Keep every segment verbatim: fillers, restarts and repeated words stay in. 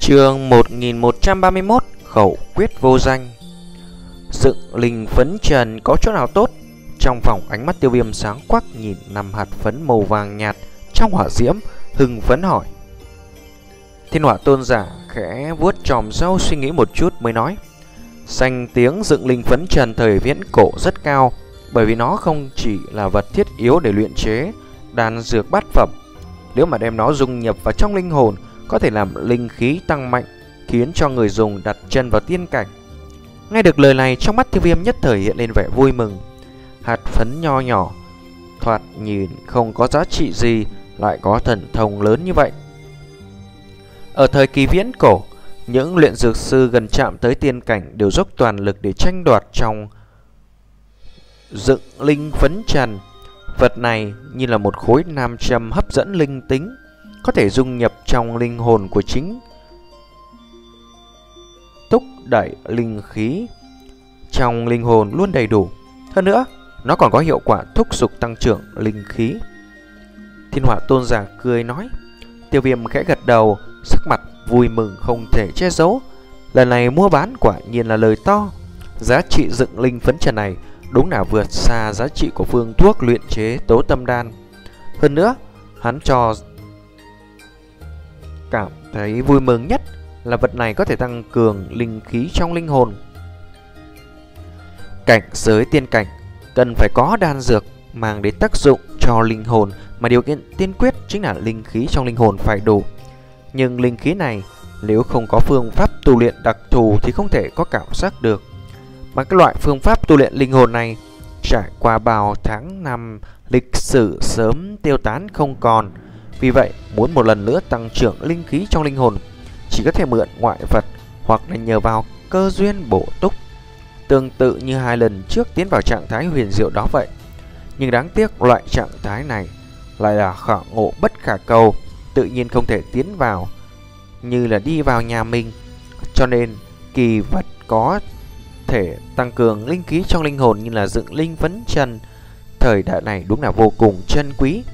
Chương một nghìn một trăm ba mươi mốt. Khẩu quyết vô danh. Dựng linh phấn trần có chỗ nào tốt? Trong phòng ánh mắt Tiêu Viêm sáng quắc nhìn năm hạt phấn màu vàng nhạt trong hỏa diễm, hưng phấn hỏi. Thiên Hỏa Tôn giả khẽ vuốt chòm râu suy nghĩ một chút mới nói: danh tiếng dựng linh phấn trần thời viễn cổ rất cao, bởi vì nó không chỉ là vật thiết yếu để luyện chế đan dược bát phẩm. Nếu mà đem nó dung nhập vào trong linh hồn, có thể làm linh khí tăng mạnh, khiến cho người dùng đặt chân vào tiên cảnh. Nghe được lời này, trong mắt Tiêu Viêm nhất thời hiện lên vẻ vui mừng. Hạt phấn nho nhỏ, thoạt nhìn không có giá trị gì, lại có thần thông lớn như vậy. Ở thời kỳ viễn cổ, những luyện dược sư gần chạm tới tiên cảnh đều dốc toàn lực để tranh đoạt trong dựng linh phấn trần. Vật này như là một khối nam châm hấp dẫn linh tính, có thể dung nhập trong linh hồn của chính, thúc đẩy linh khí trong linh hồn luôn đầy đủ. Hơn nữa, nó còn có hiệu quả thúc giục tăng trưởng linh khí. Thiên Hỏa Tôn giả cười nói. Tiêu Viêm khẽ gật đầu, sắc mặt vui mừng không thể che giấu. Lần này mua bán quả nhiên là lời to. Giá trị dựng linh phấn trần này đúng là vượt xa giá trị của phương thuốc luyện chế tố tâm đan. Hơn nữa, hắn cho cảm thấy vui mừng nhất là vật này có thể tăng cường linh khí trong linh hồn. Cảnh giới tiên cảnh cần phải có đan dược mang đến tác dụng cho linh hồn, mà điều kiện tiên quyết chính là linh khí trong linh hồn phải đủ. Nhưng linh khí này nếu không có phương pháp tu luyện đặc thù thì không thể có cảm giác được. Mà cái loại phương pháp tu luyện linh hồn này trải qua bao tháng năm lịch sử sớm tiêu tán không còn. Vì vậy, muốn một lần nữa tăng trưởng linh khí trong linh hồn, chỉ có thể mượn ngoại vật hoặc là nhờ vào cơ duyên bổ túc, tương tự như hai lần trước tiến vào trạng thái huyền diệu đó vậy. Nhưng đáng tiếc loại trạng thái này lại là khả ngộ bất khả cầu, tự nhiên không thể tiến vào, như là đi vào nhà mình. Cho nên kỳ vật có thể tăng cường linh khí trong linh hồn như là dựng linh phấn trần thời đại này đúng là vô cùng chân quý.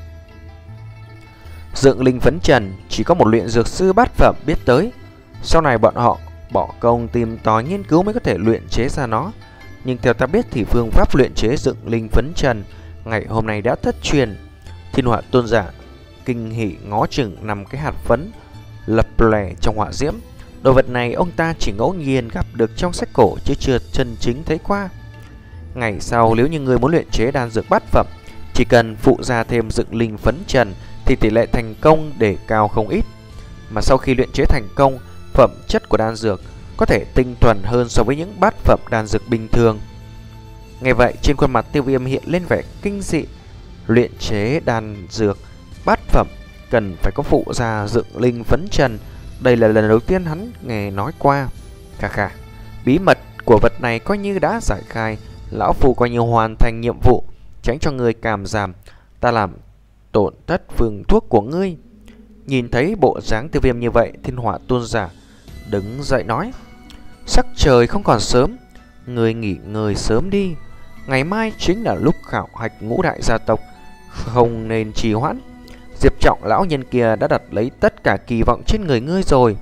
Dựng linh phấn trần chỉ có một luyện dược sư bát phẩm biết tới. Sau này bọn họ bỏ công tìm tòi nghiên cứu mới có thể luyện chế ra nó. Nhưng theo ta biết thì phương pháp luyện chế dựng linh phấn trần ngày hôm nay đã thất truyền. Thiên Hỏa Tôn giả kinh hỉ ngó chừng năm cái hạt phấn lập lòe trong hỏa diễm. Đồ vật này ông ta chỉ ngẫu nhiên gặp được trong sách cổ chứ chưa chân chính thấy qua. Ngày sau nếu như người muốn luyện chế đan dược bát phẩm, chỉ cần phụ ra thêm dựng linh phấn trần thì tỷ lệ thành công để cao không ít. Mà sau khi luyện chế thành công, phẩm chất của đan dược có thể tinh thuần hơn so với những bát phẩm đan dược bình thường. Nghe vậy, trên khuôn mặt Tiêu Viêm hiện lên vẻ kinh dị. Luyện chế đan dược bát phẩm cần phải có phụ gia dựng linh phấn trần. Đây là lần đầu tiên hắn nghe nói qua. Khà khà, bí mật của vật này coi như đã giải khai. Lão Phu coi như hoàn thành nhiệm vụ, tránh cho người cảm giảm ta làm tổn thất phương thuốc của ngươi. Nhìn thấy bộ dáng Tiêu Viêm như vậy, Thiên Hỏa Tôn giả đứng dậy nói: sắc trời không còn sớm, người nghỉ ngơi sớm đi. Ngày mai chính là lúc khảo hạch ngũ đại gia tộc, không nên trì hoãn. Diệp Trọng lão nhân kia đã đặt lấy tất cả kỳ vọng trên người ngươi rồi.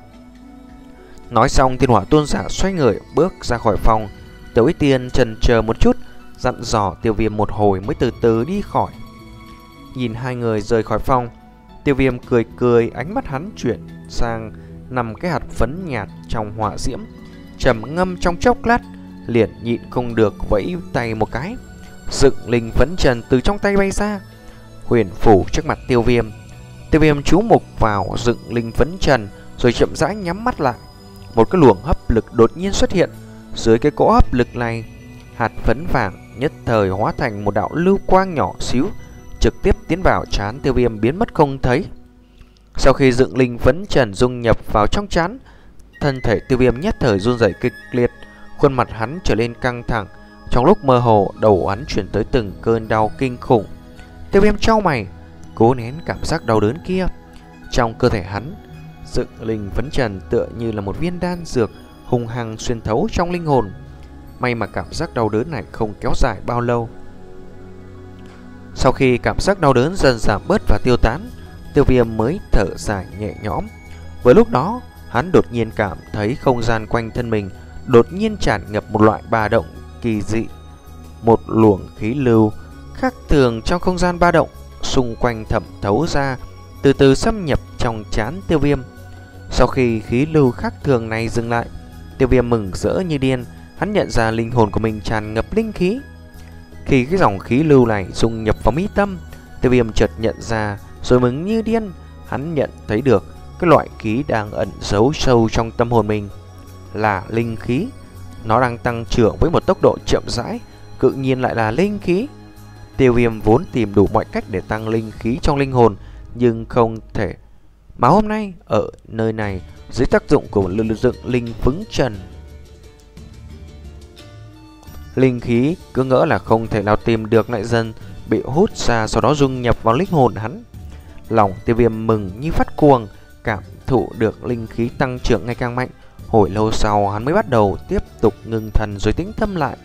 Nói xong, Thiên Hỏa Tôn giả xoay người bước ra khỏi phòng. Tiểu Ích Tiên chần chờ một chút, dặn dò Tiêu Viêm một hồi mới từ từ đi khỏi. Nhìn hai người rời khỏi phòng, Tiêu Viêm cười cười, ánh mắt hắn chuyển sang nằm cái hạt phấn nhạt trong hỏa diễm, trầm ngâm trong chốc lát, liền nhịn không được vẫy tay một cái. Dựng linh phấn trần từ trong tay bay ra, huyền phủ trước mặt Tiêu Viêm. Tiêu Viêm chú mục vào dựng linh phấn trần rồi chậm rãi nhắm mắt lại. Một cái luồng hấp lực đột nhiên xuất hiện. Dưới cái cỗ hấp lực này, hạt phấn vàng nhất thời hóa thành một đạo lưu quang nhỏ xíu, trực tiếp tiến vào trán Tiêu Viêm biến mất không thấy. Sau khi dựng linh phấn trần dung nhập vào trong trán, thân thể Tiêu Viêm nhất thời run rẩy kịch liệt, khuôn mặt hắn trở nên căng thẳng. Trong lúc mơ hồ, đầu hắn chuyển tới từng cơn đau kinh khủng. Tiêu Viêm chau mày, cố nén cảm giác đau đớn kia. Trong cơ thể hắn, dựng linh phấn trần tựa như là một viên đan dược hung hăng xuyên thấu trong linh hồn. May mà cảm giác đau đớn này không kéo dài bao lâu. Sau khi cảm giác đau đớn dần giảm bớt và tiêu tán, Tiêu Viêm mới thở dài nhẹ nhõm. Với lúc đó, hắn đột nhiên cảm thấy không gian quanh thân mình đột nhiên tràn ngập một loại ba động kỳ dị. Một luồng khí lưu khác thường trong không gian ba động xung quanh thẩm thấu ra, từ từ xâm nhập trong trán Tiêu Viêm. Sau khi khí lưu khác thường này dừng lại, Tiêu Viêm mừng rỡ như điên. Hắn nhận ra linh hồn của mình tràn ngập linh khí. Khi cái dòng khí lưu này dung nhập vào mi tâm, Tiêu Viêm chợt nhận ra rồi mừng như điên. Hắn nhận thấy được cái loại khí đang ẩn giấu sâu trong tâm hồn mình là linh khí. Nó đang tăng trưởng với một tốc độ chậm rãi, tự nhiên lại là linh khí. Tiêu Viêm vốn tìm đủ mọi cách để tăng linh khí trong linh hồn, nhưng không thể. Mà hôm nay ở nơi này, dưới tác dụng của lực dựng linh phấn trần, linh khí cứ ngỡ là không thể nào tìm được, lại dần bị hút ra, sau đó dung nhập vào linh hồn hắn. Lòng Tiêu Viêm mừng như phát cuồng, cảm thụ được linh khí tăng trưởng ngày càng mạnh. Hồi lâu sau hắn mới bắt đầu tiếp tục ngưng thần rồi tĩnh tâm lại.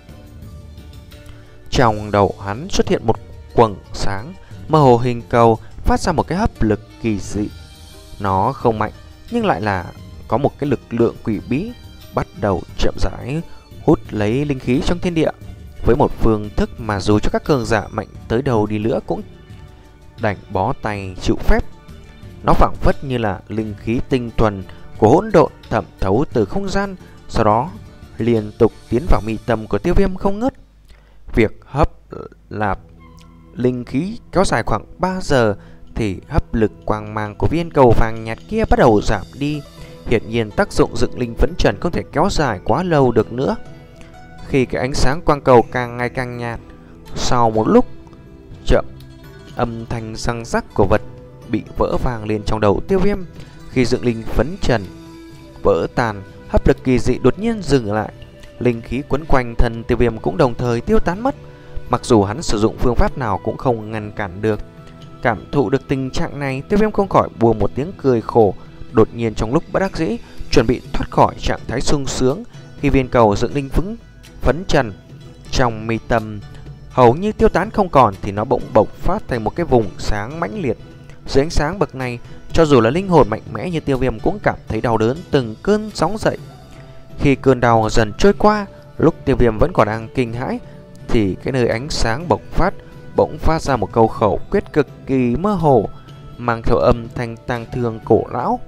Trong đầu hắn xuất hiện một quầng sáng mơ hồ hình cầu, phát ra một cái hấp lực kỳ dị. Nó không mạnh nhưng lại là có một cái lực lượng quỷ bí, bắt đầu chậm rãi hút lấy linh khí trong thiên địa, với một phương thức mà dù cho các cường giả mạnh tới đâu đi nữa cũng đành bó tay chịu phép. Nó phảng phất như là linh khí tinh thuần của hỗn độn thẩm thấu từ không gian, sau đó liên tục tiến vào mi tâm của Tiêu Viêm không ngớt. Việc hấp lạp linh khí kéo dài khoảng ba giờ thì hấp lực quang mang của viên cầu vàng nhạt kia bắt đầu giảm đi. Hiển nhiên tác dụng dựng linh phấn trần không thể kéo dài quá lâu được nữa. Khi cái ánh sáng quang cầu càng ngày càng nhạt, sau một lúc chậm, âm thanh răng rắc của vật bị vỡ vang lên trong đầu Tiêu Viêm. Khi dựng linh phấn trần vỡ tàn, hấp lực kỳ dị đột nhiên dừng lại. Linh khí quấn quanh thân Tiêu Viêm cũng đồng thời tiêu tán mất. Mặc dù hắn sử dụng phương pháp nào cũng không ngăn cản được. Cảm thụ được tình trạng này, Tiêu Viêm không khỏi buông một tiếng cười khổ. Đột nhiên trong lúc bất đắc dĩ, chuẩn bị thoát khỏi trạng thái sung sướng, khi viên cầu dựng linh phấn phấn trần trong mi tâm hầu như tiêu tán không còn, thì nó bỗng bộc phát thành một cái vùng sáng mãnh liệt. Dưới ánh sáng bậc này, cho dù là linh hồn mạnh mẽ như Tiêu Viêm cũng cảm thấy đau đớn từng cơn sóng dậy. Khi cơn đau dần trôi qua, lúc Tiêu Viêm vẫn còn đang kinh hãi, thì cái nơi ánh sáng bộc phát bỗng phát ra một câu khẩu quyết cực kỳ mơ hồ, mang theo âm thanh tang thương cổ lão: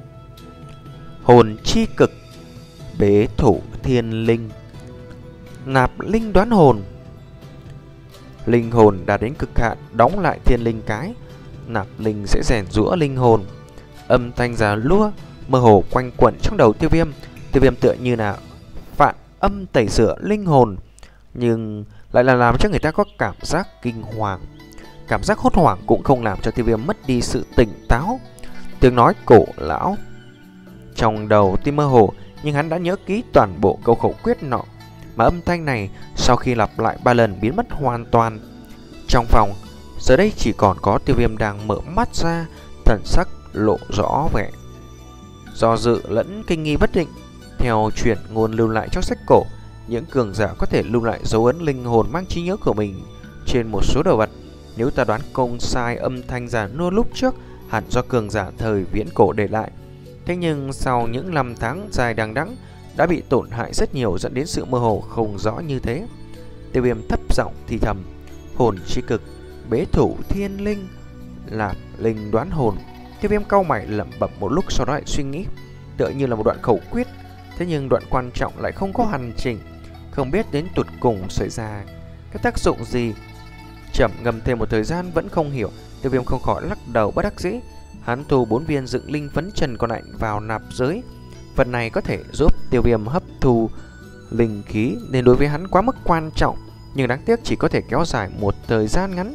hồn chi cực, bế thủ thiên linh, nạp linh đoán hồn. Linh hồn đạt đến cực hạn, đóng lại thiên linh cái, nạp linh sẽ rèn giũa linh hồn. Âm thanh già lua mơ hồ quanh quẩn trong đầu Tiêu Viêm. Tiêu Viêm tựa như là phản âm tẩy rửa linh hồn, nhưng lại là làm cho người ta có cảm giác kinh hoàng. Cảm giác hốt hoảng cũng không làm cho Tiêu Viêm mất đi sự tỉnh táo. Tiếng nói cổ lão trong đầu tuy mơ hồ, nhưng hắn đã nhớ kỹ toàn bộ câu khẩu quyết nọ, mà âm thanh này sau khi lặp lại ba lần biến mất hoàn toàn. Trong phòng giờ đây chỉ còn có Tiêu Viêm đang mở mắt ra, thần sắc lộ rõ vẻ do dự lẫn kinh nghi bất định. Theo truyền ngôn lưu lại trong sách cổ, những cường giả có thể lưu lại dấu ấn linh hồn mang trí nhớ của mình trên một số đồ vật. Nếu ta đoán không sai, âm thanh giả nua lúc trước hẳn do cường giả thời viễn cổ để lại. Thế nhưng sau những năm tháng dài đằng đẵng đã bị tổn hại rất nhiều, dẫn đến sự mơ hồ không rõ như thế. Tiêu Viêm thấp giọng thì thầm: hồn chi cực, bế thủ thiên linh, nạp linh đoán hồn. Tiêu Viêm cau mày lẩm bẩm một lúc, sau đó lại suy nghĩ, tựa như là một đoạn khẩu quyết, thế nhưng đoạn quan trọng lại không có hoàn chỉnh, không biết đến tụt cùng xảy ra cái tác dụng gì. Chậm ngâm thêm một thời gian vẫn không hiểu, Tiêu Viêm không khỏi lắc đầu bất đắc dĩ. Hắn thu bốn viên dựng linh phấn trần còn lại vào nạp giới. Vật này có thể giúp Tiêu Viêm hấp thu linh khí nên đối với hắn quá mức quan trọng, nhưng đáng tiếc chỉ có thể kéo dài một thời gian ngắn,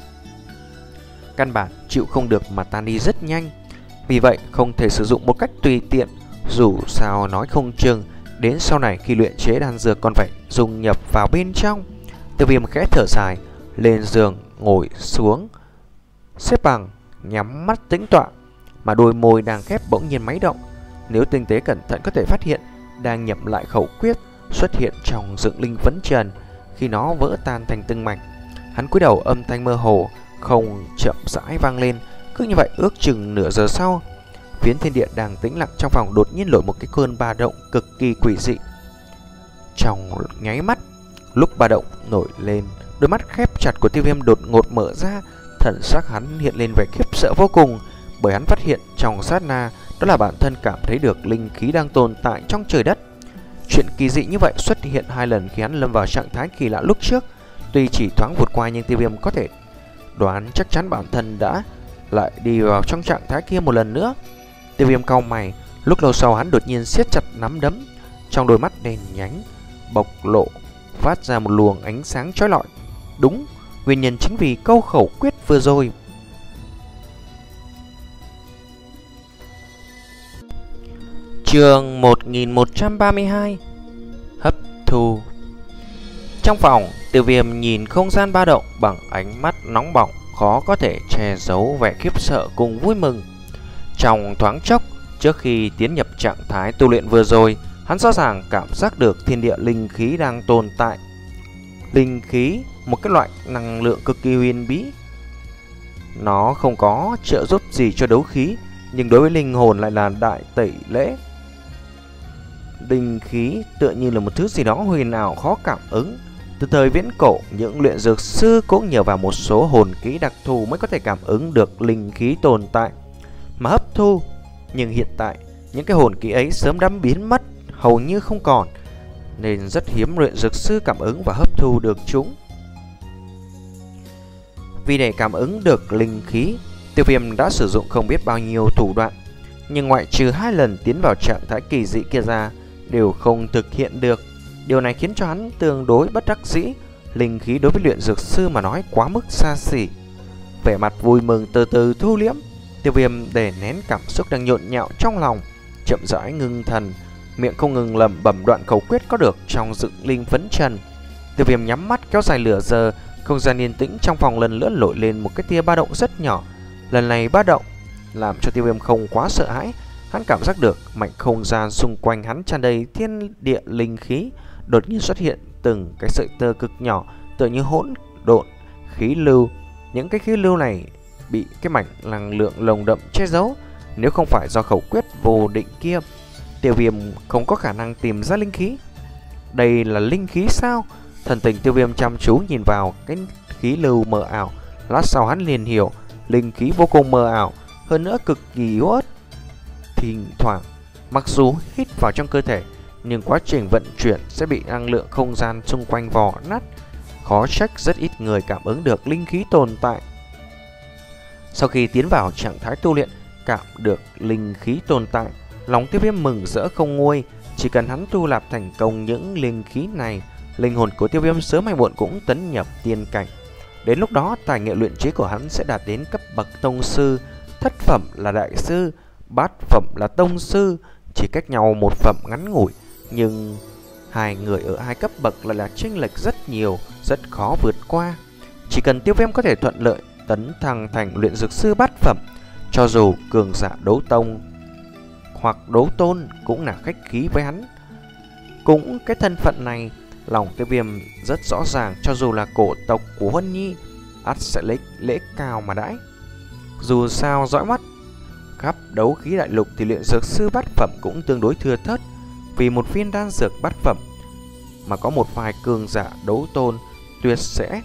căn bản chịu không được mà tan đi rất nhanh. Vì vậy không thể sử dụng một cách tùy tiện. Dù sao nói không chừng đến sau này khi luyện chế đan dược còn phải dung nhập vào bên trong. Tiêu Viêm khẽ thở dài, lên giường ngồi xuống xếp bằng, nhắm mắt tĩnh tọa, mà đôi môi đang khép bỗng nhiên máy động. Nếu tinh tế cẩn thận có thể phát hiện đang nhẩm lại khẩu quyết xuất hiện trong dựng linh phấn trần. Khi nó vỡ tan thành từng mảnh, hắn cúi đầu, âm thanh mơ hồ không chậm rãi vang lên. Cứ như vậy ước chừng nửa giờ sau, Phiến thiên địa đang tĩnh lặng trong phòng đột nhiên nổi một cái cơn ba động cực kỳ quỷ dị. Trong nháy mắt, lúc ba động nổi lên, đôi mắt khép chặt của Tiêu Viêm đột ngột mở ra, thần sắc hắn hiện lên vẻ khiếp sợ vô cùng, bởi hắn phát hiện trong sát na đó là bản thân cảm thấy được linh khí đang tồn tại trong trời đất. Chuyện kỳ dị như vậy xuất hiện hai lần khi hắn lâm vào trạng thái kỳ lạ lúc trước. Tuy chỉ thoáng vụt qua nhưng Tiêu Viêm có thể đoán chắc chắn bản thân đã lại đi vào trong trạng thái kia một lần nữa. Tiêu Viêm cau mày, lúc lâu sau hắn đột nhiên siết chặt nắm đấm, trong đôi mắt đen nhánh bộc lộ phát ra một luồng ánh sáng chói lọi. Đúng, nguyên nhân chính vì câu khẩu quyết vừa rồi. Chương một nghìn một trăm ba mươi hai. Hấp thu. Trong phòng, Tiêu Viêm nhìn không gian ba động bằng ánh mắt nóng bỏng, khó có thể che giấu vẻ khiếp sợ cùng vui mừng. Trong thoáng chốc, trước khi tiến nhập trạng thái tu luyện vừa rồi, hắn rõ ràng cảm giác được thiên địa linh khí đang tồn tại. Linh khí, một cái loại năng lượng cực kỳ huyền bí. Nó không có trợ giúp gì cho đấu khí, nhưng đối với linh hồn lại là đại tẩy lễ. Linh khí tựa như là một thứ gì đó huyền ảo khó cảm ứng. Từ thời viễn cổ, những luyện dược sư cũng nhờ vào một số hồn kỹ đặc thù mới có thể cảm ứng được linh khí tồn tại mà hấp thu. Nhưng hiện tại, những cái hồn kỹ ấy sớm đã biến mất, hầu như không còn, nên rất hiếm luyện dược sư cảm ứng và hấp thu được chúng. Vì để cảm ứng được linh khí, Tiêu Viêm đã sử dụng không biết bao nhiêu thủ đoạn, nhưng ngoại trừ hai lần tiến vào trạng thái kỳ dị kia ra, đều không thực hiện được. Điều này khiến cho hắn tương đối bất đắc dĩ. Linh khí đối với luyện dược sư mà nói quá mức xa xỉ. Vẻ mặt vui mừng từ từ thu liễm, Tiêu Viêm đè nén cảm xúc đang nhộn nhạo trong lòng, chậm rãi ngưng thần, miệng không ngừng lẩm bẩm đoạn khẩu quyết có được trong dựng linh phấn trần. Tiêu Viêm nhắm mắt kéo dài lửa giờ, không gian yên tĩnh trong phòng lần nữa nổi lên một cái tia ba động rất nhỏ. Lần này ba động làm cho Tiêu Viêm không quá sợ hãi. Hắn cảm giác được mảnh không gian xung quanh hắn tràn đầy thiên địa linh khí. Đột nhiên xuất hiện từng cái sợi tơ cực nhỏ, tựa như hỗn độn khí lưu. Những cái khí lưu này bị cái mảnh năng lượng lồng đậm che giấu. Nếu không phải do khẩu quyết vô định kia, Tiêu Viêm không có khả năng tìm ra linh khí. Đây là linh khí sao? Thần tình Tiêu Viêm chăm chú nhìn vào cái khí lưu mờ ảo. Lát sau hắn liền hiểu, linh khí vô cùng mờ ảo, hơn nữa cực kỳ yếu ớt. Thỉnh thoảng, mặc dù hít vào trong cơ thể, nhưng quá trình vận chuyển sẽ bị năng lượng không gian xung quanh vò nát. Khó trách rất ít người cảm ứng được linh khí tồn tại. Sau khi tiến vào trạng thái tu luyện, cảm được linh khí tồn tại, lòng Tiêu Viêm mừng rỡ không nguôi. Chỉ cần hắn tu nạp thành công những linh khí này, linh hồn của Tiêu Viêm sớm hay muộn cũng tấn nhập tiên cảnh. Đến lúc đó, tài nghệ luyện chế của hắn sẽ đạt đến cấp bậc tông sư, thất phẩm là đại sư, bát phẩm là tông sư, chỉ cách nhau một phẩm ngắn ngủi. Nhưng hai người ở hai cấp bậc lại là chênh lệch rất nhiều, rất khó vượt qua. Chỉ cần Tiêu Viêm có thể thuận lợi tấn thăng thành luyện dược sư bát phẩm, cho dù cường giả đấu tông hoặc đấu tôn cũng là khách khí với hắn. Cũng cái thân phận này, lòng Tiêu Viêm rất rõ ràng, cho dù là cổ tộc của Huân Nhi, ắt sẽ lấy lễ cao mà đãi. Dù sao dõi mắt khắp đấu khí đại lục thì luyện dược sư bát phẩm cũng tương đối thưa thớt. Vì một viên đan dược bát phẩm mà có một vài cường giả đấu tôn tuyệt sẽ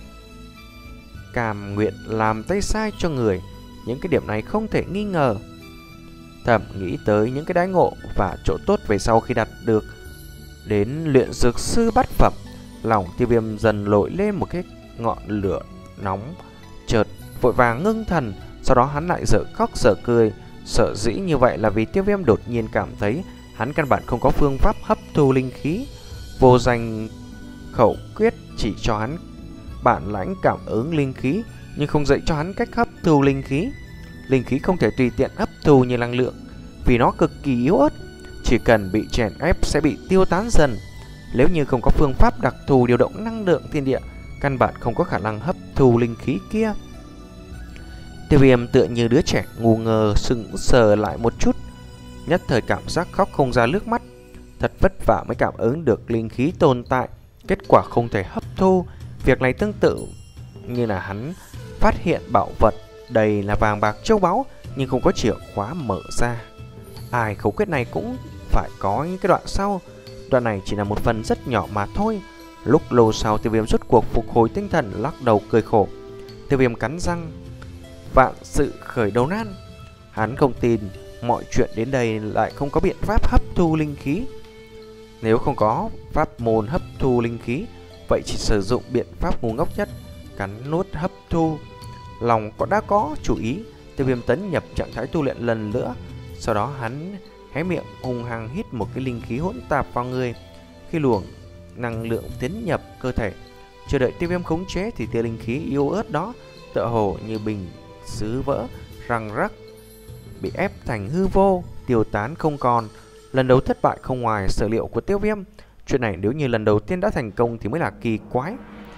cam nguyện làm tay sai cho người. Những cái điểm này không thể nghi ngờ. Thầm nghĩ tới những cái đãi ngộ và chỗ tốt về sau khi đạt được đến luyện dược sư bát phẩm, lòng Tiêu Viêm dần nổi lên một cái ngọn lửa nóng. Chợt vội vàng ngưng thần, sau đó hắn lại dở khóc dở cười. Sợ dĩ như vậy là vì Tiêu Viêm đột nhiên cảm thấy hắn căn bản không có phương pháp hấp thu linh khí. Vô danh khẩu quyết chỉ cho hắn bản lãnh cảm ứng linh khí, nhưng không dạy cho hắn cách hấp thu linh khí. Linh khí không thể tùy tiện hấp thu như năng lượng, vì nó cực kỳ yếu ớt, chỉ cần bị chèn ép sẽ bị tiêu tán dần. Nếu như không có phương pháp đặc thù điều động năng lượng thiên địa, căn bản không có khả năng hấp thu linh khí kia. Tiêu Viêm tựa như đứa trẻ ngu ngơ sững sờ lại một chút, nhất thời cảm giác khóc không ra nước mắt. Thật vất vả mới cảm ứng được linh khí tồn tại, kết quả không thể hấp thu. Việc này tương tự như là hắn phát hiện bảo vật đầy là vàng bạc châu báu, nhưng không có chìa khóa mở ra. Ai khẩu quyết này cũng phải có những cái đoạn sau. Đoạn này chỉ là một phần rất nhỏ mà thôi. Lúc lâu sau, Tiêu Viêm rốt cuộc phục hồi tinh thần, lắc đầu cười khổ. Tiêu Viêm cắn răng, vạn sự khởi đầu nan. Hắn không tin mọi chuyện đến đây lại không có biện pháp hấp thu linh khí. Nếu không có pháp môn hấp thu linh khí, vậy chỉ sử dụng biện pháp ngu ngốc nhất, cắn nuốt hấp thu. Lòng có đã có chủ ý, Tiêu Viêm tấn nhập trạng thái tu luyện lần nữa. Sau đó hắn hé miệng hung hăng hít một cái linh khí hỗn tạp vào người. Khi luồng năng lượng tiến nhập cơ thể, chờ đợi Tiêu Viêm khống chế thì tia linh khí yếu ớt đó tựa hồ như bình sứ vỡ, răng rắc, bị ép thành hư vô, tiêu tán không còn. Lần đầu thất bại không ngoài sở liệu của Tiêu Viêm. Chuyện này nếu như lần đầu tiên đã thành công thì mới là kỳ quái.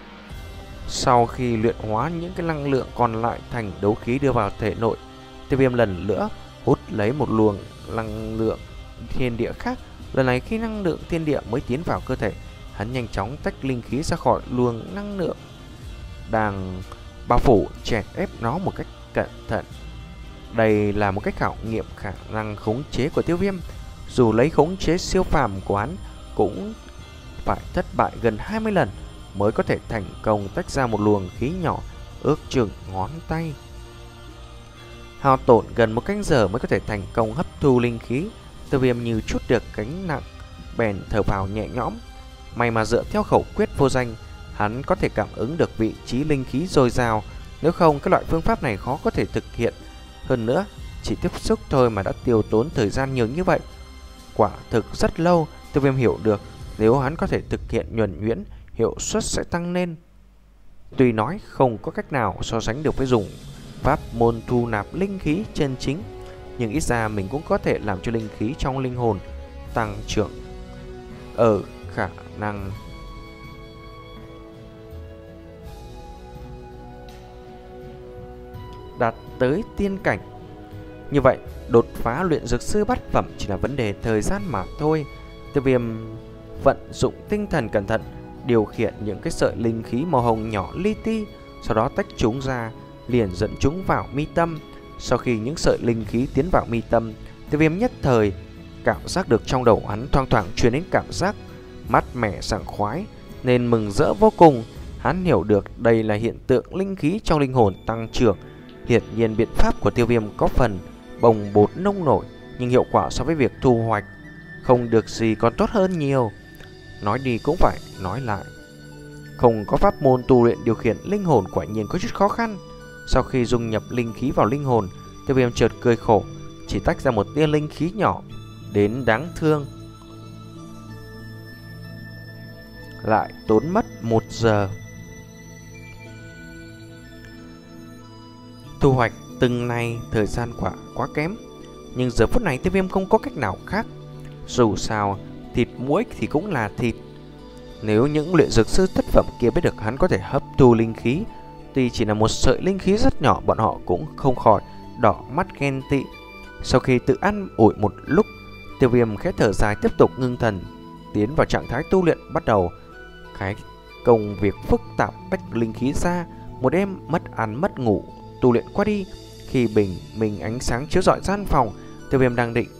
Sau khi luyện hóa những cái năng lượng còn lại thành đấu khí đưa vào thể nội, Tiêu Viêm lần nữa hút lấy một luồng năng lượng thiên địa khác. Lần này khi năng lượng thiên địa mới tiến vào cơ thể, hắn nhanh chóng tách linh khí ra khỏi luồng năng lượng đang bao phủ, chèn ép nó một cách cẩn thận. Đây là một cách khảo nghiệm khả năng khống chế của Tiêu Viêm. Dù lấy khống chế siêu phàm của hắn cũng phải thất bại gần hai mươi lần mới có thể thành công tách ra một luồng khí nhỏ ước chừng ngón tay. Hao tổn gần một canh giờ mới có thể thành công hấp thu linh khí. Tiêu Viêm như chút được gánh nặng, bèn thở phào nhẹ nhõm. May mà dựa theo khẩu quyết vô danh, hắn có thể cảm ứng được vị trí linh khí dồi dào. Nếu không, cái loại phương pháp này khó có thể thực hiện. Hơn nữa, chỉ tiếp xúc thôi mà đã tiêu tốn thời gian nhiều như vậy. Quả thực rất lâu. Tiêu Viêm hiểu được nếu hắn có thể thực hiện nhuần nhuyễn, hiệu suất sẽ tăng lên. Tuy nói không có cách nào so sánh được với dùng pháp môn thu nạp linh khí chân chính, nhưng ít ra mình cũng có thể làm cho linh khí trong linh hồn tăng trưởng ở khả năng đạt tới tiên cảnh. Như vậy, đột phá luyện dược sư bát phẩm chỉ là vấn đề thời gian mà thôi. Tiêu Viêm vận dụng tinh thần cẩn thận, điều khiển những cái sợi linh khí màu hồng nhỏ li ti, sau đó tách chúng ra, liền dẫn chúng vào mi tâm. Sau khi những sợi linh khí tiến vào mi tâm, Tiêu Viêm nhất thời cảm giác được trong đầu hắn thoang thoảng truyền đến cảm giác mát mẻ sảng khoái, nên mừng rỡ vô cùng. Hắn hiểu được đây là hiện tượng linh khí trong linh hồn tăng trưởng. Hiển nhiên biện pháp của Tiêu Viêm có phần bồng bột nông nổi, nhưng hiệu quả so với việc thu hoạch không được gì còn tốt hơn nhiều. Nói đi cũng phải nói lại, không có pháp môn tu luyện điều khiển linh hồn quả nhiên có chút khó khăn. Sau khi dung nhập linh khí vào linh hồn, Tiêu Viêm chợt cười khổ, chỉ tách ra một tia linh khí nhỏ đến đáng thương. Lại tốn mất một giờ. Thu hoạch từng này thời gian quả quá kém, nhưng giờ phút này Tiêu Viêm không có cách nào khác. Dù sao, thịt muỗi thì cũng là thịt. Nếu những luyện dược sư thất phẩm kia biết được hắn có thể hấp thu linh khí, tuy chỉ là một sợi linh khí rất nhỏ, bọn họ cũng không khỏi đỏ mắt ghen tị. Sau khi tự ăn ủi một lúc, Tiêu Viêm khẽ thở dài, tiếp tục ngưng thần tiến vào trạng thái tu luyện. Bắt đầu cái công việc phức tạp tách linh khí ra. Một đêm mất ăn mất ngủ tu luyện qua đi, khi bình minh ánh sáng chiếu rọi gian phòng, Tiêu Viêm đang định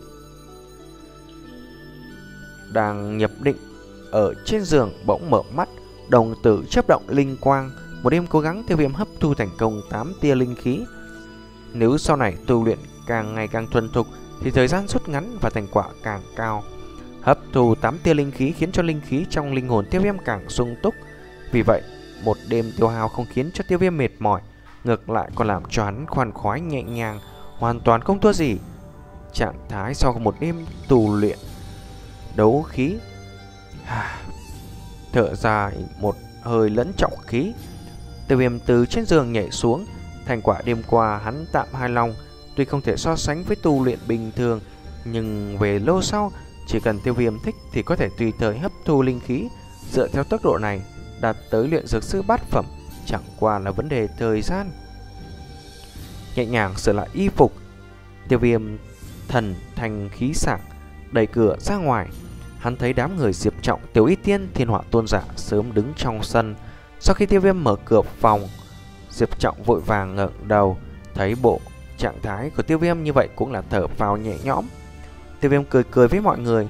đang nhập định ở trên giường, bỗng mở mắt, đồng tử chớp động linh quang. Một đêm cố gắng, Tiêu Viêm hấp thu thành công tám tia linh khí. Nếu sau này tu luyện càng ngày càng thuần thục thì thời gian rút ngắn và thành quả càng cao. Hấp thu tám tia linh khí khiến cho linh khí trong linh hồn Tiêu Viêm càng sung túc. Vì vậy, một đêm tiêu hao không khiến cho Tiêu Viêm mệt mỏi, ngược lại còn làm cho hắn khoan khoái nhẹ nhàng, hoàn toàn không thua gì. Trạng thái sau một đêm tu luyện đấu khí. Thở ra một hơi lẫn trọng khí, Tiêu Viêm từ trên giường nhảy xuống. Thành quả đêm qua hắn tạm hài lòng, tuy không thể so sánh với tu luyện bình thường, nhưng về lâu sau, chỉ cần Tiêu Viêm thích thì có thể tùy thời hấp thu linh khí. Dựa theo tốc độ này, đạt tới luyện dược sư bát phẩm chẳng qua là vấn đề thời gian. Nhẹ nhàng sửa lại y phục, Tiêu Viêm thần thành khí sảng đẩy cửa ra ngoài. Hắn thấy đám người Diệp Trọng, Tiểu Y Tiên, Thiên Họa Tôn Giả sớm đứng trong sân. Sau khi Tiêu Viêm mở cửa phòng, Diệp Trọng vội vàng ngẩng đầu, thấy bộ trạng thái của Tiêu Viêm như vậy cũng là thở phào nhẹ nhõm. Tiêu Viêm cười cười với mọi người.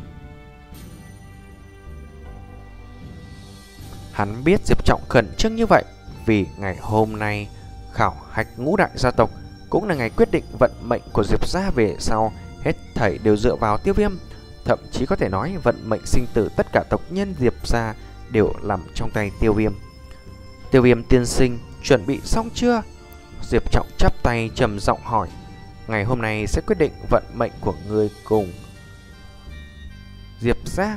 Hắn biết Diệp Trọng khẩn trương như vậy vì ngày hôm nay khảo hạch ngũ đại gia tộc cũng là ngày quyết định vận mệnh của Diệp gia về sau. Hết thảy đều dựa vào Tiêu Viêm. Thậm chí có thể nói vận mệnh sinh tử tất cả tộc nhân Diệp gia đều nằm trong tay Tiêu Viêm. Tiêu Viêm tiên sinh, chuẩn bị xong chưa? Diệp Trọng chắp tay trầm giọng hỏi. Ngày hôm nay sẽ quyết định vận mệnh của người cùng Diệp gia.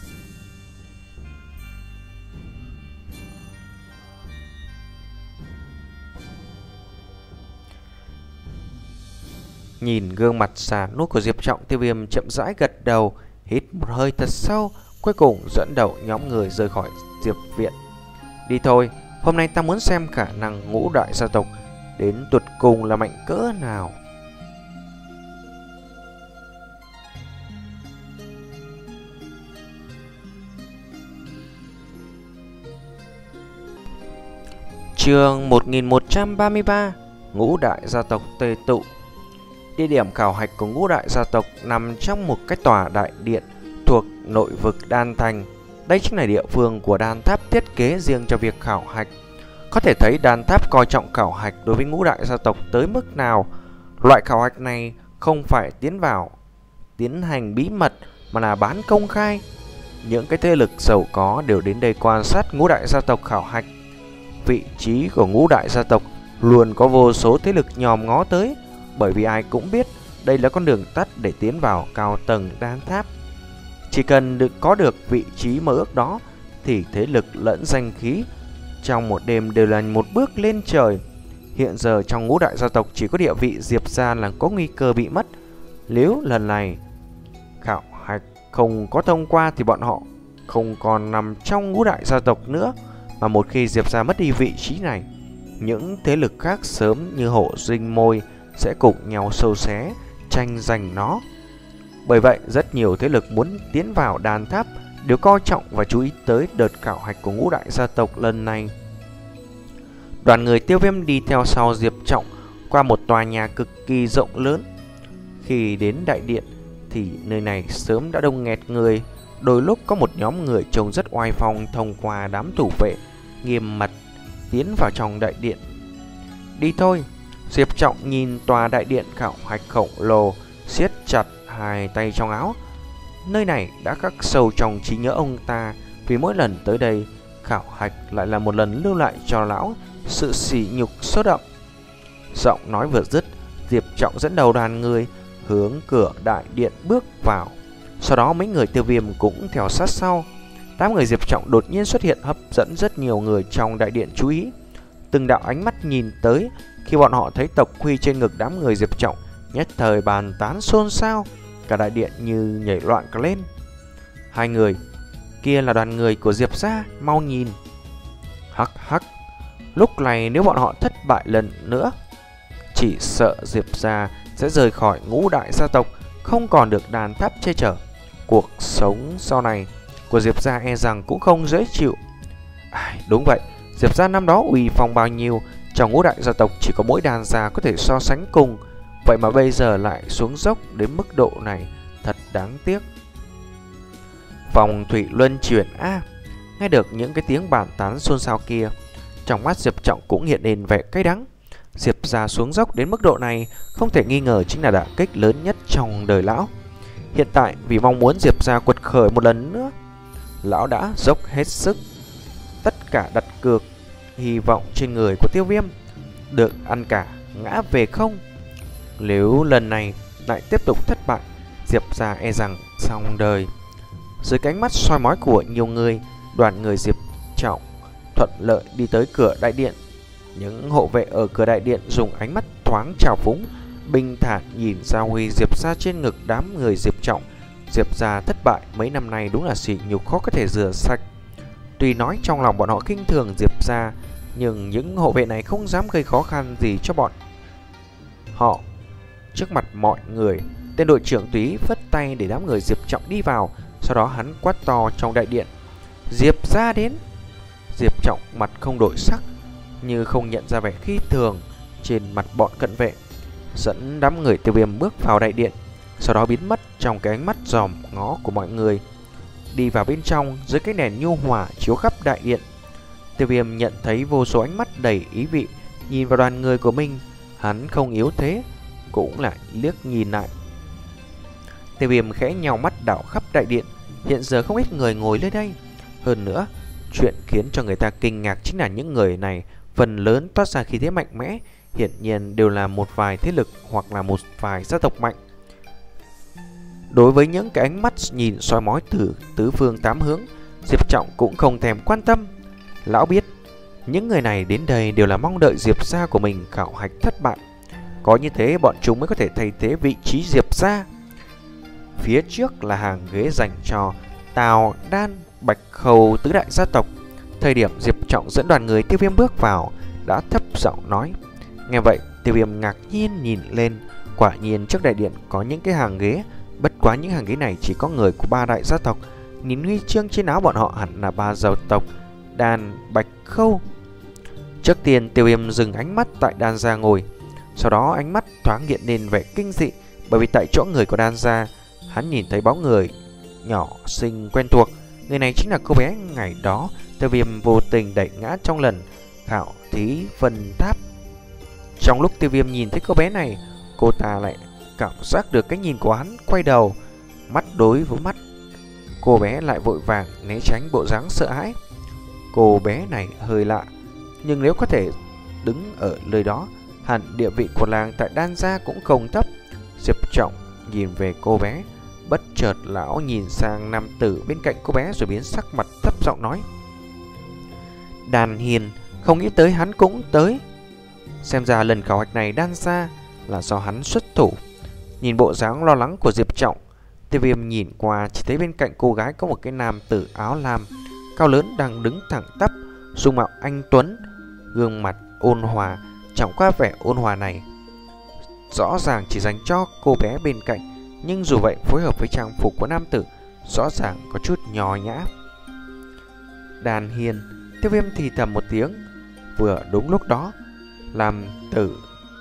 Nhìn gương mặt già nua của Diệp Trọng, Tiêu Viêm chậm rãi gật đầu, hít một hơi thật sâu, cuối cùng dẫn đầu nhóm người rời khỏi Diệp viện. Đi thôi, hôm nay ta muốn xem khả năng ngũ đại gia tộc đến tuột cùng là mạnh cỡ nào. Chương một nghìn một trăm ba mươi ba, ngũ đại gia tộc tề tụ. Địa điểm khảo hạch của ngũ đại gia tộc nằm trong một cái tòa đại điện thuộc nội vực Đan Thành. Đây chính là địa phương của Đan Tháp thiết kế riêng cho việc khảo hạch. Có thể thấy Đan Tháp coi trọng khảo hạch đối với ngũ đại gia tộc tới mức nào. Loại khảo hạch này không phải tiến vào tiến hành bí mật mà là bán công khai. Những cái thế lực giàu có đều đến đây quan sát ngũ đại gia tộc khảo hạch. Vị trí của ngũ đại gia tộc luôn có vô số thế lực nhòm ngó tới, bởi vì ai cũng biết đây là con đường tắt để tiến vào cao tầng Đan Tháp. Chỉ cần được có được vị trí mơ ước đó thì thế lực lẫn danh khí trong một đêm đều là một bước lên trời. Hiện giờ trong ngũ đại gia tộc chỉ có địa vị Diệp gia là có nguy cơ bị mất. Nếu lần này khảo hạch không có thông qua thì bọn họ không còn nằm trong ngũ đại gia tộc nữa. Mà một khi Diệp gia mất đi vị trí này, những thế lực khác sớm như hổ rình mồi sẽ cùng nhau sâu xé tranh giành nó. Bởi vậy rất nhiều thế lực muốn tiến vào Đan Tháp đều coi trọng và chú ý tới đợt khảo hạch của ngũ đại gia tộc lần này. Đoàn người Tiêu Viêm đi theo sau Diệp Trọng qua một tòa nhà cực kỳ rộng lớn. Khi đến đại điện thì nơi này sớm đã đông nghẹt người. Đôi lúc có một nhóm người trông rất oai phong thông qua đám thủ vệ nghiêm mặt tiến vào trong đại điện. Đi thôi. Diệp Trọng nhìn tòa đại điện khảo hạch khổng lồ, siết chặt hai tay trong áo. Nơi này đã khắc sâu trong trí nhớ ông ta, vì mỗi lần tới đây khảo hạch lại là một lần lưu lại cho lão sự sỉ nhục sâu đậm. Giọng nói vừa dứt, Diệp Trọng dẫn đầu đoàn người hướng cửa đại điện bước vào. Sau đó mấy người Tiêu Viêm cũng theo sát sau. Đám người Diệp Trọng đột nhiên xuất hiện hấp dẫn rất nhiều người trong đại điện chú ý. Từng đạo ánh mắt nhìn tới. Khi bọn họ thấy tộc quy trên ngực đám người Diệp Trọng, nhất thời bàn tán xôn xao, cả đại điện như nhảy loạn cả lên. Hai người kia là đoàn người của Diệp gia, mau nhìn. Hắc hắc, lúc này nếu bọn họ thất bại lần nữa, chỉ sợ Diệp gia sẽ rời khỏi ngũ đại gia tộc, không còn được Đan Tháp che chở. Cuộc sống sau này của Diệp gia e rằng cũng không dễ chịu. À, đúng vậy, Diệp gia năm đó uy phong bao nhiêu, trong ngũ đại gia tộc chỉ có mỗi Đan gia có thể so sánh cùng. Vậy mà bây giờ lại xuống dốc đến mức độ này, thật đáng tiếc. Vòng thủy luân chuyển a. À, nghe được những cái tiếng bàn tán xôn xao kia, trong mắt Diệp Trọng cũng hiện lên vẻ cay đắng. Diệp gia xuống dốc đến mức độ này không thể nghi ngờ chính là đả kích lớn nhất trong đời lão. Hiện tại vì mong muốn Diệp gia quật khởi một lần nữa, lão đã dốc hết sức, tất cả đặt cược hy vọng trên người của Tiêu Viêm, được ăn cả ngã về không. Nếu lần này lại tiếp tục thất bại, Diệp gia e rằng xong đời. Dưới cái ánh mắt soi mói của nhiều người, đoàn người Diệp Trọng thuận lợi đi tới cửa đại điện. Những hộ vệ ở cửa đại điện dùng ánh mắt thoáng trào phúng, bình thản nhìn ra huy Diệp gia trên ngực đám người Diệp Trọng. Diệp gia thất bại mấy năm nay đúng là sỉ nhục khó có thể rửa sạch. Tuy nói trong lòng bọn họ khinh thường Diệp gia, nhưng những hộ vệ này không dám gây khó khăn gì cho bọn họ. Trước mặt mọi người, tên đội trưởng túy phất tay để đám người Diệp Trọng đi vào. Sau đó hắn quát to trong đại điện: Diệp gia đến. Diệp Trọng mặt không đổi sắc, như không nhận ra vẻ khi thường trên mặt bọn cận vệ, dẫn đám người Tiêu Viêm bước vào đại điện. sau đó biến mất trong cái ánh mắt dòm ngó của mọi người. Đi vào bên trong, dưới cái đèn nhu hòa chiếu khắp đại điện, Tiêu Viêm nhận thấy vô số ánh mắt đầy ý vị nhìn vào đoàn người của mình. Hắn không yếu thế, cũng lại liếc nhìn lại. Tiêu Viêm khẽ nhào mắt đảo khắp đại điện. Hiện giờ không ít người ngồi lên đây. Hơn nữa, chuyện khiến cho người ta kinh ngạc chính là những người này phần lớn toát ra khí thế mạnh mẽ, hiển nhiên đều là một vài thế lực hoặc là một vài gia tộc mạnh. Đối với những cái ánh mắt nhìn soi mói từ tứ phương tám hướng, Diệp Trọng cũng không thèm quan tâm. Lão biết những người này đến đây đều là mong đợi Diệp gia của mình khảo hạch thất bại. Có như thế bọn chúng mới có thể thay thế vị trí Diệp gia. Phía trước là hàng ghế dành cho Tào, Đan, Bạch Khâu tứ đại gia tộc. Thời điểm Diệp Trọng dẫn đoàn người, Tiêu Viêm bước vào đã thấp giọng nói. Nghe vậy, Tiêu Viêm ngạc nhiên nhìn lên. Quả nhiên trước đại điện có những cái hàng ghế, bất quá những hàng ghế này chỉ có người của ba đại gia tộc. Nhìn huy chương trên áo bọn họ hẳn là ba gia tộc Đan, Bạch, Khâu. Trước tiên Tiêu Viêm dừng ánh mắt tại Đan gia ngồi, sau đó ánh mắt thoáng hiện lên vẻ kinh dị, bởi vì tại chỗ người của Đan gia, hắn nhìn thấy bóng người nhỏ xinh quen thuộc. Người này chính là cô bé ngày đó Tiêu Viêm vô tình đẩy ngã trong lần khảo thí Vân Tháp. Trong lúc Tiêu Viêm nhìn thấy cô bé này, cô ta lại cảm giác được cái nhìn của hắn, quay đầu mắt đối với mắt. Cô bé lại vội vàng né tránh bộ dáng sợ hãi. Cô bé này hơi lạ, nhưng nếu có thể đứng ở nơi đó, hẳn địa vị của làng tại Đan gia cũng không thấp. Diệp Trọng nhìn về cô bé, bất chợt lão nhìn sang nam tử bên cạnh cô bé rồi biến sắc mặt, thấp giọng nói. Đan Hiền, không nghĩ tới hắn cũng tới. Xem ra lần khảo hạch này Đan gia là do hắn xuất thủ. Nhìn bộ dáng lo lắng của Diệp Trọng, Tiêu Viêm nhìn qua chỉ thấy bên cạnh cô gái có một cái nam tử áo lam cao lớn đang đứng thẳng tắp, dung mạo anh tuấn, gương mặt ôn hòa. Chẳng qua vẻ ôn hòa này rõ ràng chỉ dành cho cô bé bên cạnh, nhưng dù vậy phối hợp với trang phục của nam tử rõ ràng có chút nhỏ nhã. Đan Hiền, Tiêu Viêm thì thầm một tiếng. Vừa đúng lúc đó, làm tử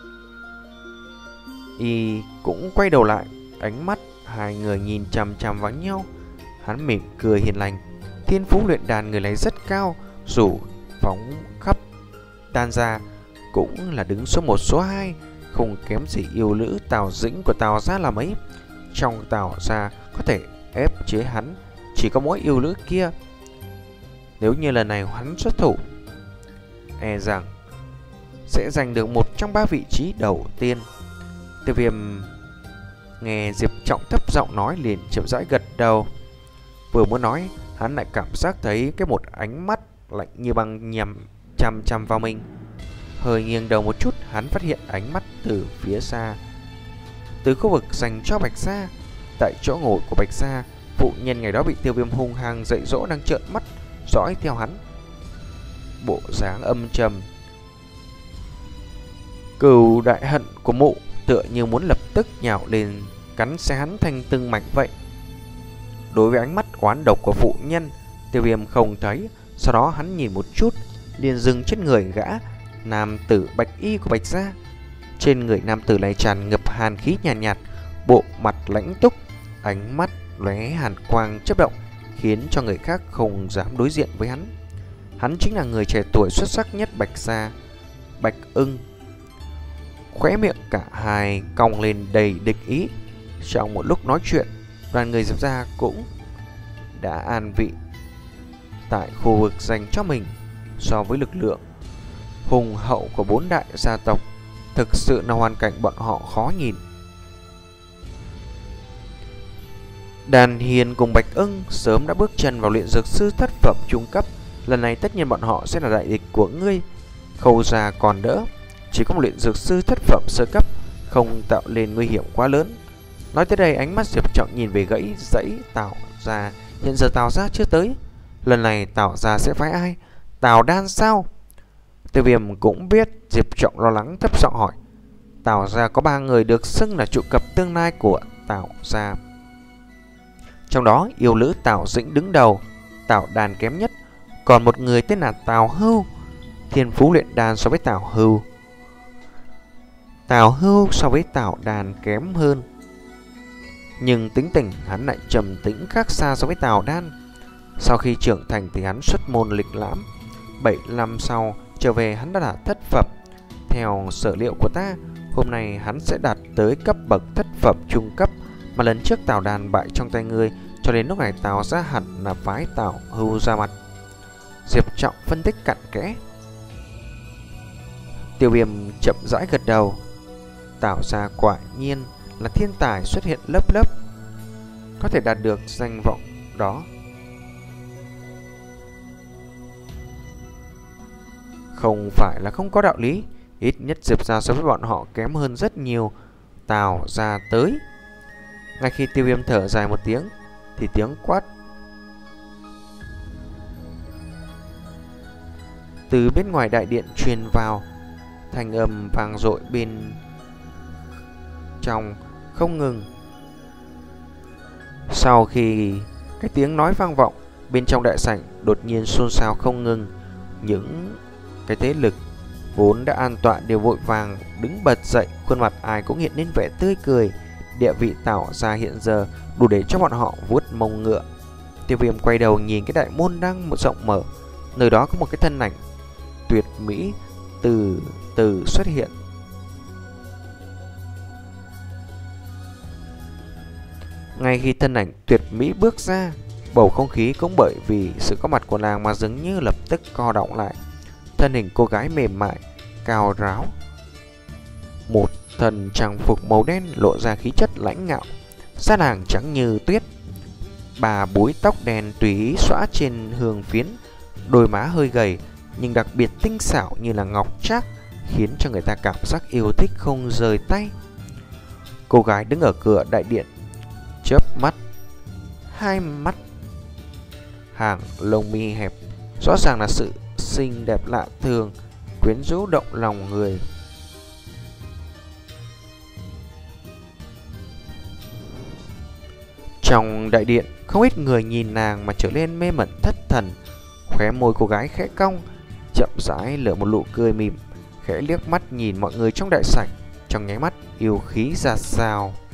y cũng quay đầu lại, ánh mắt hai người nhìn chằm chằm vào nhau. Hắn mỉm cười hiền lành. Thiên phú luyện đàn người này rất cao, dù phóng khắp Đan gia cũng là đứng số một số hai, không kém gì yêu nữ Tào Dĩnh của Tào gia là mấy. Trong Tào gia có thể ép chế hắn chỉ có mỗi yêu nữ kia. Nếu như lần này hắn xuất thủ, e rằng sẽ giành được một trong ba vị trí đầu tiên. Tiêu Viêm nghe Diệp Trọng thấp giọng nói liền chậm rãi gật đầu. Vừa muốn nói, hắn lại cảm giác thấy cái một ánh mắt lạnh như băng nhằm chằm chằm vào mình. Hơi nghiêng đầu một chút, hắn phát hiện ánh mắt từ phía xa, từ khu vực dành cho Bạch Gia. Tại chỗ ngồi của Bạch Gia, phụ nhân ngày đó bị Tiêu Viêm hung hăng dạy dỗ đang trợn mắt dõi theo hắn, bộ dáng âm trầm. Cừu đại hận của mụ tựa như muốn lập tức nhào lên cắn xé hắn thành từng mảnh vậy. Đối với ánh mắt oán độc của phụ nhân, Tiêu Viêm không thấy. Sau đó hắn nhìn một chút, liền dừng trên người gã nam tử bạch y của Bạch Gia. Trên người nam tử này tràn ngập hàn khí nhàn nhạt, nhạt, bộ mặt lãnh túc, ánh mắt lóe hàn quang chớp động, khiến cho người khác không dám đối diện với hắn. Hắn chính là người trẻ tuổi xuất sắc nhất Bạch Gia, Bạch Ưng. Khóe miệng cả hai cong lên đầy địch ý. Trong một lúc nói chuyện, đoàn người Diệp gia cũng đã an vị tại khu vực dành cho mình. So với lực lượng hùng hậu của bốn đại gia tộc, thực sự là hoàn cảnh bọn họ khó nhìn. Đan Hiền cùng Bạch Ưng sớm đã bước chân vào luyện dược sư thất phẩm trung cấp. Lần này tất nhiên bọn họ sẽ là đại địch của ngươi. Khâu gia còn đỡ, chỉ có một luyện dược sư thất phẩm sơ cấp, không tạo lên nguy hiểm quá lớn. Nói tới đây, ánh mắt Diệp Trọng nhìn về gãy dãy Tào gia. Hiện giờ Tào gia chưa tới, lần này Tào gia sẽ phái ai? Tào Đan sao? Tiêu Viêm cũng biết Diệp Trọng lo lắng, thấp giọng hỏi. Tào gia có ba người được xưng là trụ cột tương lai của Tào gia. Trong đó yêu nữ Tào Dĩnh đứng đầu, Tào Đan kém nhất, còn một người tên là Tào Hưu. Thiên phú luyện đan so với Tào Hưu, Tào Hưu so với Tào Đan kém hơn. Nhưng tính tình hắn lại trầm tĩnh khác xa so với Tào Đan. Sau khi trưởng thành thì hắn xuất môn lịch lãm. Bảy năm sau trở về hắn đã là thất phẩm. Theo sở liệu của ta, hôm nay hắn sẽ đạt tới cấp bậc thất phẩm trung cấp mà lần trước Tào Đan bại trong tay ngươi. Cho đến lúc này Tào gia hẳn là phái Tào Hưu ra mặt. Diệp Trọng phân tích cặn kẽ. Tiêu Viêm chậm rãi gật đầu. Tào gia quả nhiên là thiên tài xuất hiện lớp lớp, có thể đạt được danh vọng đó. Không phải là không có đạo lý, ít nhất Diệp gia so với bọn họ kém hơn rất nhiều. Tào gia tới. Ngay khi Tiêu Viêm thở dài một tiếng thì tiếng quát từ bên ngoài đại điện truyền vào, thanh âm vang dội bên trong không ngừng. Sau khi cái tiếng nói vang vọng, bên trong đại sảnh đột nhiên xôn xao không ngừng. Những cái thế lực vốn đã an tọa đều vội vàng đứng bật dậy, khuôn mặt ai cũng hiện lên vẻ tươi cười. Địa vị Tào gia hiện giờ đủ để cho bọn họ vuốt mông ngựa. Tiêu Viêm quay đầu nhìn cái đại môn đang rộng mở, nơi đó có một cái thân ảnh tuyệt mỹ từ từ xuất hiện. Ngay khi thân ảnh tuyệt mỹ bước ra, bầu không khí cũng bởi vì sự có mặt của nàng mà dường như lập tức co đọng lại. Thân hình cô gái mềm mại, cao ráo, một thân trang phục màu đen lộ ra khí chất lãnh ngạo. Da nàng trắng như tuyết, bà búi tóc đen tùy ý xõa trên hương phiến, đôi má hơi gầy nhưng đặc biệt tinh xảo như là ngọc trác, khiến cho người ta cảm giác yêu thích không rời tay. Cô gái đứng ở cửa đại điện, chớp mắt, hai mắt hàng lông mi hẹp, rõ ràng là sự xinh đẹp lạ thường, quyến rũ động lòng người. Trong đại điện, không ít người nhìn nàng mà trở nên mê mẩn thất thần. Khóe môi cô gái khẽ cong, chậm rãi lở một nụ cười mỉm, khẽ liếc mắt nhìn mọi người trong đại sảnh, trong nháy mắt yêu khí ra sao.